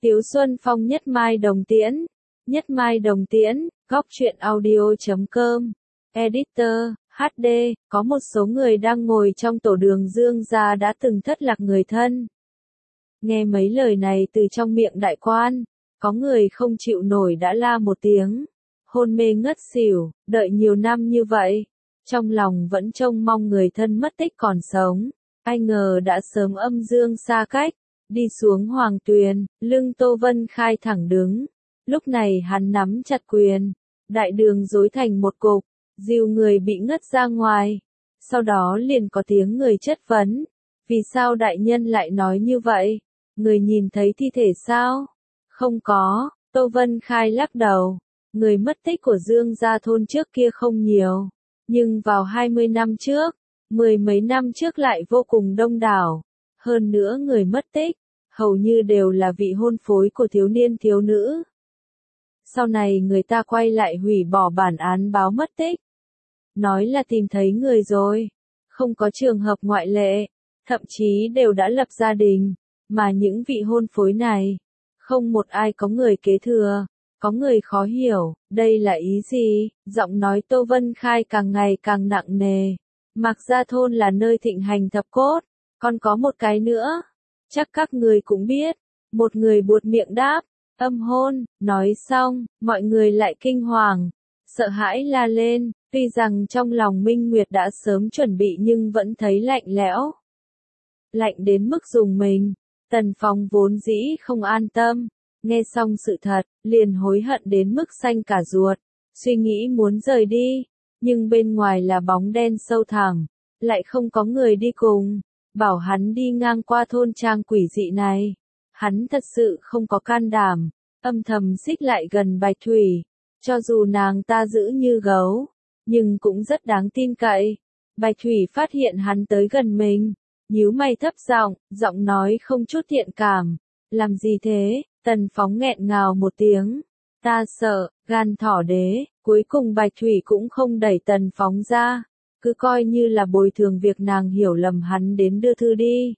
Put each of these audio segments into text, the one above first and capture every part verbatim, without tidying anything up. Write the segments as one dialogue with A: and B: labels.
A: Tiếu Xuân Phong Nhất Mai Đồng Tiễn. Nhất Mai Đồng Tiễn, góc truyện audio chấm com. Editor, hát đê, có một số người đang ngồi trong tổ đường Dương gia đã từng thất lạc người thân. Nghe mấy lời này từ trong miệng đại quan, có người không chịu nổi đã la một tiếng, hôn mê ngất xỉu, đợi nhiều năm như vậy, trong lòng vẫn trông mong người thân mất tích còn sống, ai ngờ đã sớm âm dương xa cách. Đi xuống hoàng tuyền, lưng Tô Vân Khai thẳng đứng. Lúc này hắn nắm chặt quyền, đại đường rối thành một cục, dìu người bị ngất ra ngoài. Sau đó liền có tiếng người chất vấn, vì sao đại nhân lại nói như vậy? Người nhìn thấy thi thể sao? Không có, Tô Vân Khai lắc đầu. Người mất tích của Dương gia thôn trước kia không nhiều, nhưng vào hai mươi năm trước, mười mấy năm trước lại vô cùng đông đảo. Hơn nữa người mất tích, hầu như đều là vị hôn phối của thiếu niên thiếu nữ. Sau này người ta quay lại hủy bỏ bản án báo mất tích. Nói là tìm thấy người rồi, không có trường hợp ngoại lệ, thậm chí đều đã lập gia đình, mà những vị hôn phối này, không một ai có người kế thừa. Có người khó hiểu, đây là ý gì? Giọng nói Tô Vân Khai càng ngày càng nặng nề. Mạc Gia thôn là nơi thịnh hành thập cốt, còn có một cái nữa. Chắc các người cũng biết. Một người buột miệng đáp, âm hôn, nói xong, mọi người lại kinh hoàng, sợ hãi la lên, tuy rằng trong lòng Minh Nguyệt đã sớm chuẩn bị nhưng vẫn thấy lạnh lẽo. Lạnh đến mức rùng mình, Tần Phong vốn dĩ không an tâm, nghe xong sự thật, liền hối hận đến mức xanh cả ruột, suy nghĩ muốn rời đi, nhưng bên ngoài là bóng đen sâu thẳm, lại không có người đi cùng. Bảo hắn đi ngang qua thôn trang quỷ dị này, hắn thật sự không có can đảm, âm thầm xích lại gần Bạch Thủy, cho dù nàng ta giữ như gấu, nhưng cũng rất đáng tin cậy. Bạch Thủy phát hiện hắn tới gần mình, nhíu mày thấp giọng, giọng nói không chút thiện cảm, làm gì thế? Tần Phóng nghẹn ngào một tiếng, ta sợ, gan thỏ đế, cuối cùng Bạch Thủy cũng không đẩy Tần Phóng ra. Cứ coi như là bồi thường việc nàng hiểu lầm hắn đến đưa thư đi.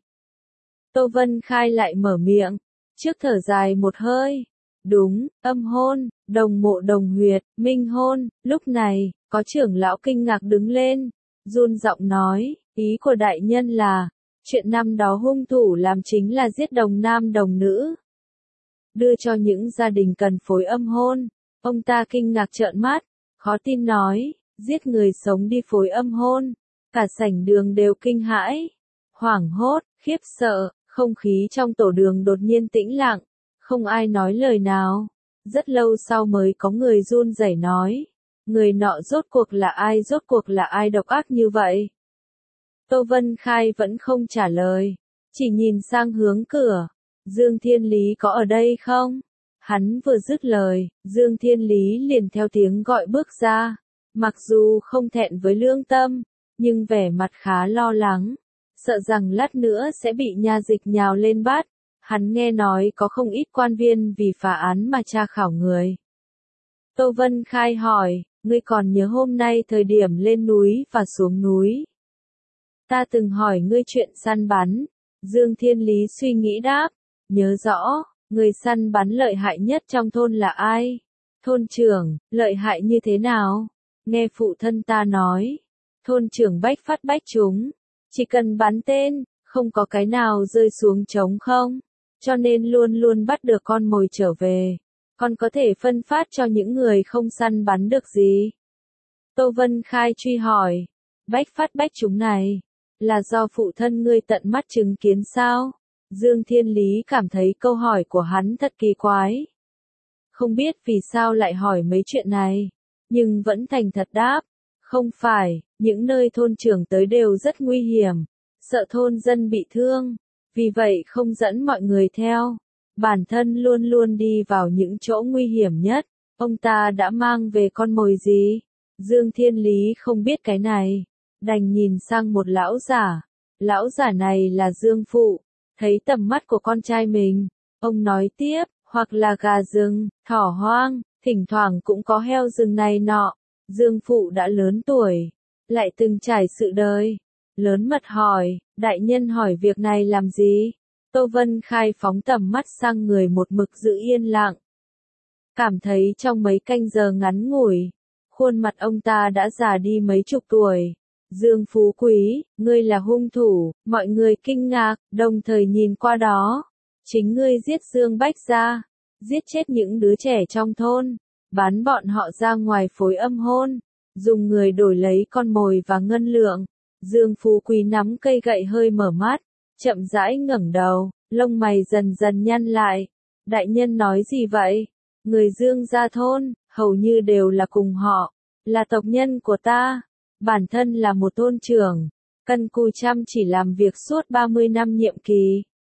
A: Tô Vân Khai lại mở miệng, trước thở dài một hơi. Đúng, âm hôn, đồng mộ đồng huyệt, minh hôn. Lúc này, có trưởng lão kinh ngạc đứng lên, run giọng nói, ý của đại nhân là, chuyện năm đó hung thủ làm chính là giết đồng nam đồng nữ. Đưa cho những gia đình cần phối âm hôn. Ông ta kinh ngạc trợn mắt, khó tin nói. Giết người sống đi phối âm hôn, cả sảnh đường đều kinh hãi, hoảng hốt, khiếp sợ, không khí trong tổ đường đột nhiên tĩnh lặng, không ai nói lời nào. Rất lâu sau mới có người run rẩy nói, người nọ rốt cuộc là ai, rốt cuộc là ai độc ác như vậy? Tô Vân Khai vẫn không trả lời, chỉ nhìn sang hướng cửa, Dương Thiên Lý có ở đây không? Hắn vừa dứt lời, Dương Thiên Lý liền theo tiếng gọi bước ra. Mặc dù không thẹn với lương tâm, nhưng vẻ mặt khá lo lắng, sợ rằng lát nữa sẽ bị nha dịch nhào lên bắt. Hắn nghe nói có không ít quan viên vì phá án mà tra khảo người. Tô Vân Khai hỏi, ngươi còn nhớ hôm nay thời điểm lên núi và xuống núi? Ta từng hỏi ngươi chuyện săn bắn. Dương Thiên Lý suy nghĩ đáp, nhớ rõ, người săn bắn lợi hại nhất trong thôn là ai? Thôn trưởng, lợi hại như thế nào? Nghe phụ thân ta nói, thôn trưởng bách phát bách trúng, chỉ cần bắn tên, không có cái nào rơi xuống trống không, cho nên luôn luôn bắt được con mồi trở về, còn có thể phân phát cho những người không săn bắn được gì. Tô Vân Khai truy hỏi, bách phát bách trúng này, là do phụ thân ngươi tận mắt chứng kiến sao? Dương Thiên Lý cảm thấy câu hỏi của hắn thật kỳ quái. Không biết vì sao lại hỏi mấy chuyện này. Nhưng vẫn thành thật đáp, không phải, những nơi thôn trưởng tới đều rất nguy hiểm, sợ thôn dân bị thương, vì vậy không dẫn mọi người theo, bản thân luôn luôn đi vào những chỗ nguy hiểm nhất. Ông ta đã mang về con mồi gì? Dương Thiên Lý không biết cái này, đành nhìn sang một lão giả, lão giả này là Dương Phụ, thấy tầm mắt của con trai mình, ông nói tiếp, hoặc là gà rừng, thỏ hoang. Thỉnh thoảng cũng có heo rừng này nọ. Dương Phụ đã lớn tuổi, lại từng trải sự đời. Lớn mật hỏi, đại nhân hỏi việc này làm gì? Tô Vân Khai phóng tầm mắt sang người một mực giữ yên lặng. Cảm thấy trong mấy canh giờ ngắn ngủi, khuôn mặt ông ta đã già đi mấy chục tuổi. Dương Phú Quý, ngươi là hung thủ, mọi người kinh ngạc, đồng thời nhìn qua đó. Chính ngươi giết Dương Bách Gia, giết chết những đứa trẻ trong thôn, bán bọn họ ra ngoài phối âm hôn, dùng người đổi lấy con mồi và ngân lượng. Dương Phú Quý nắm cây gậy hơi mở mắt, chậm rãi ngẩng đầu, lông mày dần dần nhăn lại. Đại nhân nói gì vậy? Người Dương gia thôn, hầu như đều là cùng họ, là tộc nhân của ta. Bản thân là một thôn trưởng, cân cù chăm chỉ làm việc suốt ba mươi năm nhiệm kỳ.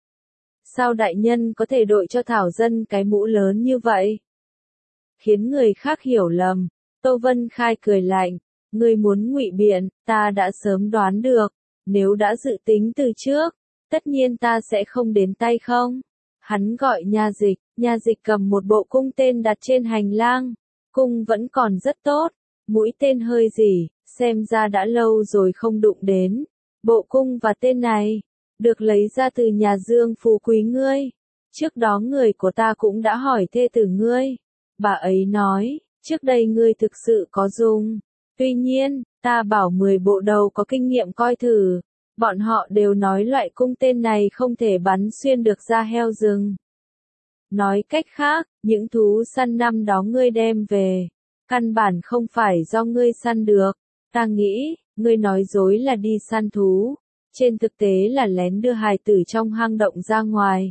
A: Sao đại nhân có thể đội cho Thảo Dân cái mũ lớn như vậy? Khiến người khác hiểu lầm. Tô Vân Khai cười lạnh, ngươi muốn ngụy biện, ta đã sớm đoán được, nếu đã dự tính từ trước, tất nhiên ta sẽ không đến tay không. Hắn gọi nha dịch, nha dịch cầm một bộ cung tên đặt trên hành lang, cung vẫn còn rất tốt, mũi tên hơi rỉ, xem ra đã lâu rồi không đụng đến. Bộ cung và tên này, được lấy ra từ nhà Dương Phú Quý ngươi. Trước đó người của ta cũng đã hỏi thê tử ngươi. Bà ấy nói, trước đây ngươi thực sự có dùng. Tuy nhiên, ta bảo mười bộ đầu có kinh nghiệm coi thử. Bọn họ đều nói loại cung tên này không thể bắn xuyên được da heo rừng. Nói cách khác, những thú săn năm đó ngươi đem về, căn bản không phải do ngươi săn được. Ta nghĩ, ngươi nói dối là đi săn thú, trên thực tế là lén đưa hài tử trong hang động ra ngoài.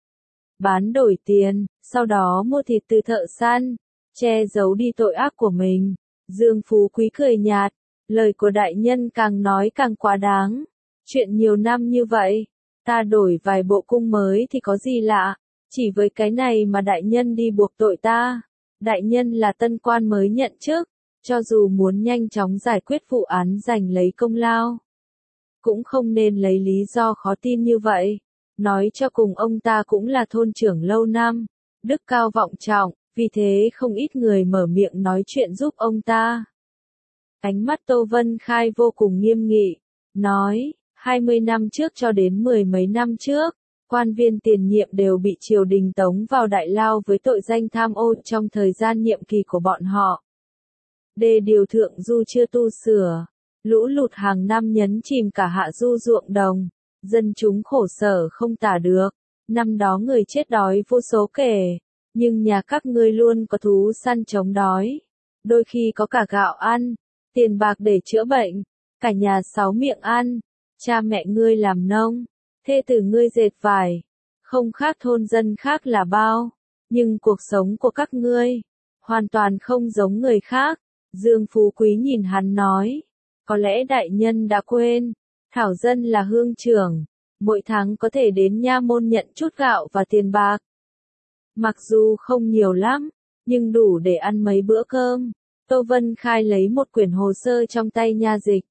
A: Bán đổi tiền, sau đó mua thịt từ thợ săn, che giấu đi tội ác của mình. Dương Phú Quý cười nhạt, lời của đại nhân càng nói càng quá đáng. Chuyện nhiều năm như vậy, ta đổi vài bộ cung mới thì có gì lạ, chỉ với cái này mà đại nhân đi buộc tội ta. Đại nhân là tân quan mới nhận chức, cho dù muốn nhanh chóng giải quyết vụ án giành lấy công lao, cũng không nên lấy lý do khó tin như vậy. Nói cho cùng ông ta cũng là thôn trưởng lâu năm, đức cao vọng trọng, vì thế không ít người mở miệng nói chuyện giúp ông ta. Ánh mắt Tô Vân Khai vô cùng nghiêm nghị, nói, hai mươi năm trước cho đến mười mấy năm trước, quan viên tiền nhiệm đều bị triều đình tống vào đại lao với tội danh tham ô trong thời gian nhiệm kỳ của bọn họ. Đê điều thượng du chưa tu sửa, lũ lụt hàng năm nhấn chìm cả hạ du ruộng đồng, dân chúng khổ sở không tả được, năm đó người chết đói vô số kể, nhưng nhà các ngươi luôn có thú săn chống đói, đôi khi có cả gạo ăn, tiền bạc để chữa bệnh, cả nhà sáu miệng ăn, cha mẹ ngươi làm nông, thê tử ngươi dệt vải, không khác thôn dân khác là bao, nhưng cuộc sống của các ngươi, hoàn toàn không giống người khác. Dương Phú Quý nhìn hắn nói, có lẽ đại nhân đã quên, Thảo Dân là hương trưởng, mỗi tháng có thể đến nha môn nhận chút gạo và tiền bạc. Mặc dù không nhiều lắm, nhưng đủ để ăn mấy bữa cơm. Tô Vân Khai lấy một quyển hồ sơ trong tay nha dịch,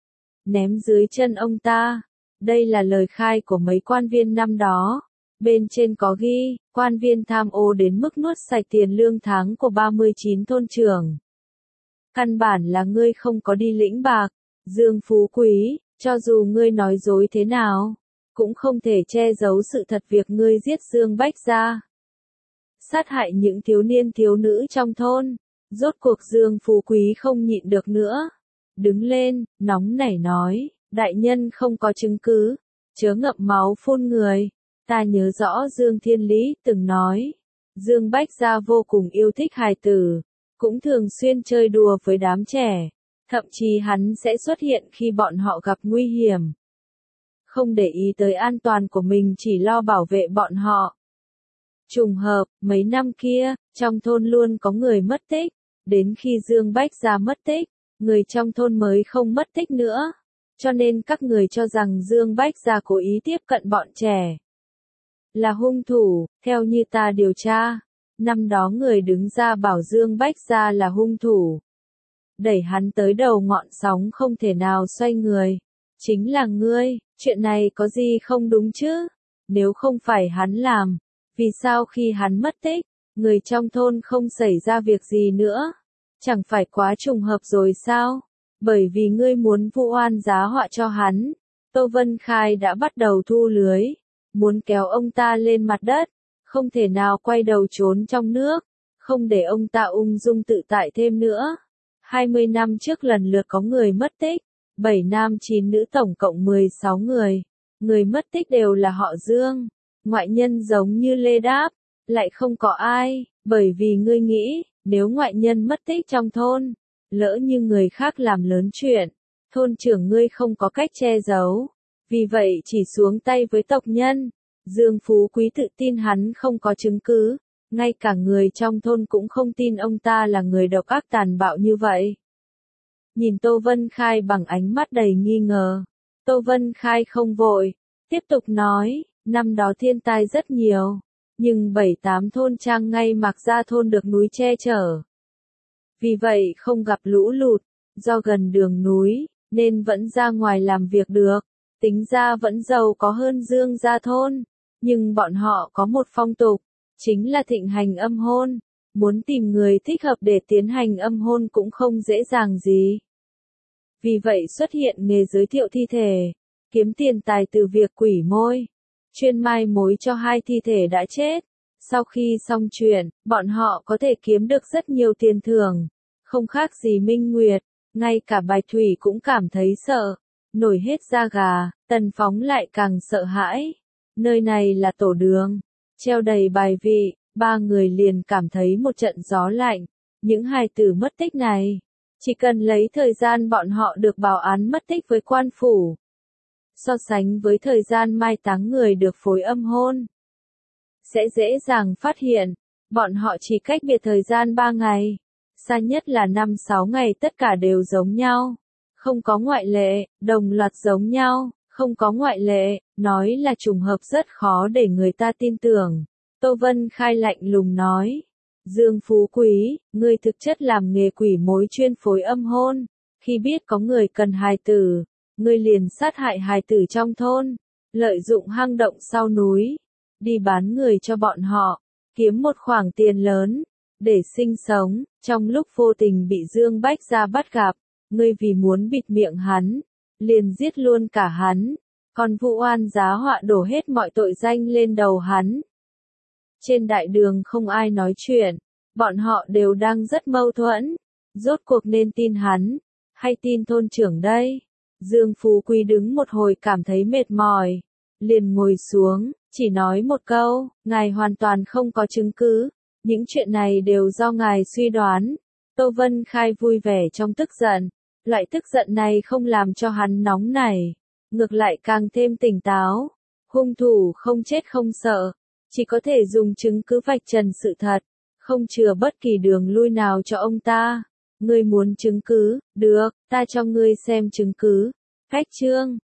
A: ném dưới chân ông ta. Đây là lời khai của mấy quan viên năm đó. Bên trên có ghi, quan viên tham ô đến mức nuốt sạch tiền lương tháng của ba mươi chín thôn trưởng. Căn bản là ngươi không có đi lĩnh bạc. Dương Phú Quý, cho dù ngươi nói dối thế nào, cũng không thể che giấu sự thật việc ngươi giết Dương Bách Gia, sát hại những thiếu niên thiếu nữ trong thôn. Rốt cuộc Dương Phú Quý không nhịn được nữa, đứng lên, nóng nảy nói, đại nhân không có chứng cứ, chớ ngậm máu phun người. Ta nhớ rõ Dương Thiên Lý từng nói, Dương Bách Gia vô cùng yêu thích hài tử, cũng thường xuyên chơi đùa với đám trẻ, thậm chí hắn sẽ xuất hiện khi bọn họ gặp nguy hiểm. Không để ý tới an toàn của mình, chỉ lo bảo vệ bọn họ. Trùng hợp, mấy năm kia, trong thôn luôn có người mất tích, đến khi Dương Bách Gia mất tích, người trong thôn mới không mất tích nữa, cho nên các người cho rằng Dương Bách Gia cố ý tiếp cận bọn trẻ, là hung thủ. Theo như ta điều tra, năm đó người đứng ra bảo Dương Bách Gia là hung thủ, đẩy hắn tới đầu ngọn sóng không thể nào xoay người, chính là ngươi. Chuyện này có gì không đúng chứ? Nếu không phải hắn làm, vì sao khi hắn mất tích, người trong thôn không xảy ra việc gì nữa? Chẳng phải quá trùng hợp rồi sao? Bởi vì ngươi muốn vu oan giá họa cho hắn. Tô Vân Khai đã bắt đầu thu lưới. muốn kéo ông ta lên mặt đất, không thể nào quay đầu trốn trong nước, không để ông ta ung dung tự tại thêm nữa. hai mươi năm trước lần lượt có người mất tích, bảy nam chín nữ tổng cộng mười sáu người. Người mất tích đều là họ Dương. Ngoại nhân giống như Lê đáp, lại không có ai, bởi vì ngươi nghĩ, nếu ngoại nhân mất tích trong thôn, lỡ như người khác làm lớn chuyện, thôn trưởng ngươi không có cách che giấu. Vì vậy chỉ xuống tay với tộc nhân. Dương Phú Quý tự tin hắn không có chứng cứ, ngay cả người trong thôn cũng không tin ông ta là người độc ác tàn bạo như vậy. Nhìn Tô Vân Khai bằng ánh mắt đầy nghi ngờ, Tô Vân Khai không vội, tiếp tục nói, năm đó thiên tai rất nhiều, nhưng bảy tám thôn trang ngay Mạc Gia thôn được núi che chở. Vì vậy không gặp lũ lụt, do gần đường núi, nên vẫn ra ngoài làm việc được, tính ra vẫn giàu có hơn Dương Gia thôn, nhưng bọn họ có một phong tục, chính là thịnh hành âm hôn, muốn tìm người thích hợp để tiến hành âm hôn cũng không dễ dàng gì. Vì vậy xuất hiện nghề giới thiệu thi thể, kiếm tiền tài từ việc quỷ môi, chuyên mai mối cho hai thi thể đã chết. Sau khi xong chuyện, bọn họ có thể kiếm được rất nhiều tiền thưởng, không khác gì Minh Nguyệt, ngay cả Bạch Thủy cũng cảm thấy sợ, nổi hết da gà. Tần Phóng lại càng sợ hãi. Nơi này là tổ đường, treo đầy bài vị, ba người liền cảm thấy một trận gió lạnh. Những hài tử mất tích này, chỉ cần lấy thời gian bọn họ được báo án mất tích với quan phủ, so sánh với thời gian mai táng người được phối âm hôn, sẽ dễ dàng phát hiện, bọn họ chỉ cách biệt thời gian ba ngày, xa nhất là năm sáu ngày, tất cả đều giống nhau, không có ngoại lệ, đồng loạt giống nhau, không có ngoại lệ, nói là trùng hợp rất khó để người ta tin tưởng. Tô Vân Khai lạnh lùng nói, Dương Phú Quý, ngươi thực chất làm nghề quỷ mối chuyên phối âm hôn, khi biết có người cần hài tử, ngươi liền sát hại hài tử trong thôn, lợi dụng hang động sau núi, đi bán người cho bọn họ, kiếm một khoản tiền lớn, để sinh sống. Trong lúc vô tình bị Dương Bách Gia bắt gặp, ngươi vì muốn bịt miệng hắn, liền giết luôn cả hắn, còn vụ oan giá họa đổ hết mọi tội danh lên đầu hắn. Trên đại đường không ai nói chuyện, bọn họ đều đang rất mâu thuẫn, rốt cuộc nên tin hắn, hay tin thôn trưởng đây? Dương Phú Quý đứng một hồi cảm thấy mệt mỏi, liền ngồi xuống, chỉ nói một câu, ngài hoàn toàn không có chứng cứ, những chuyện này đều do ngài suy đoán. Tô Vân Khai vui vẻ trong tức giận, loại tức giận này không làm cho hắn nóng nảy, ngược lại càng thêm tỉnh táo. Hung thủ không chết không sợ, chỉ có thể dùng chứng cứ vạch trần sự thật, không chừa bất kỳ đường lui nào cho ông ta. Ngươi muốn chứng cứ, được, ta cho ngươi xem chứng cứ. Khách trương.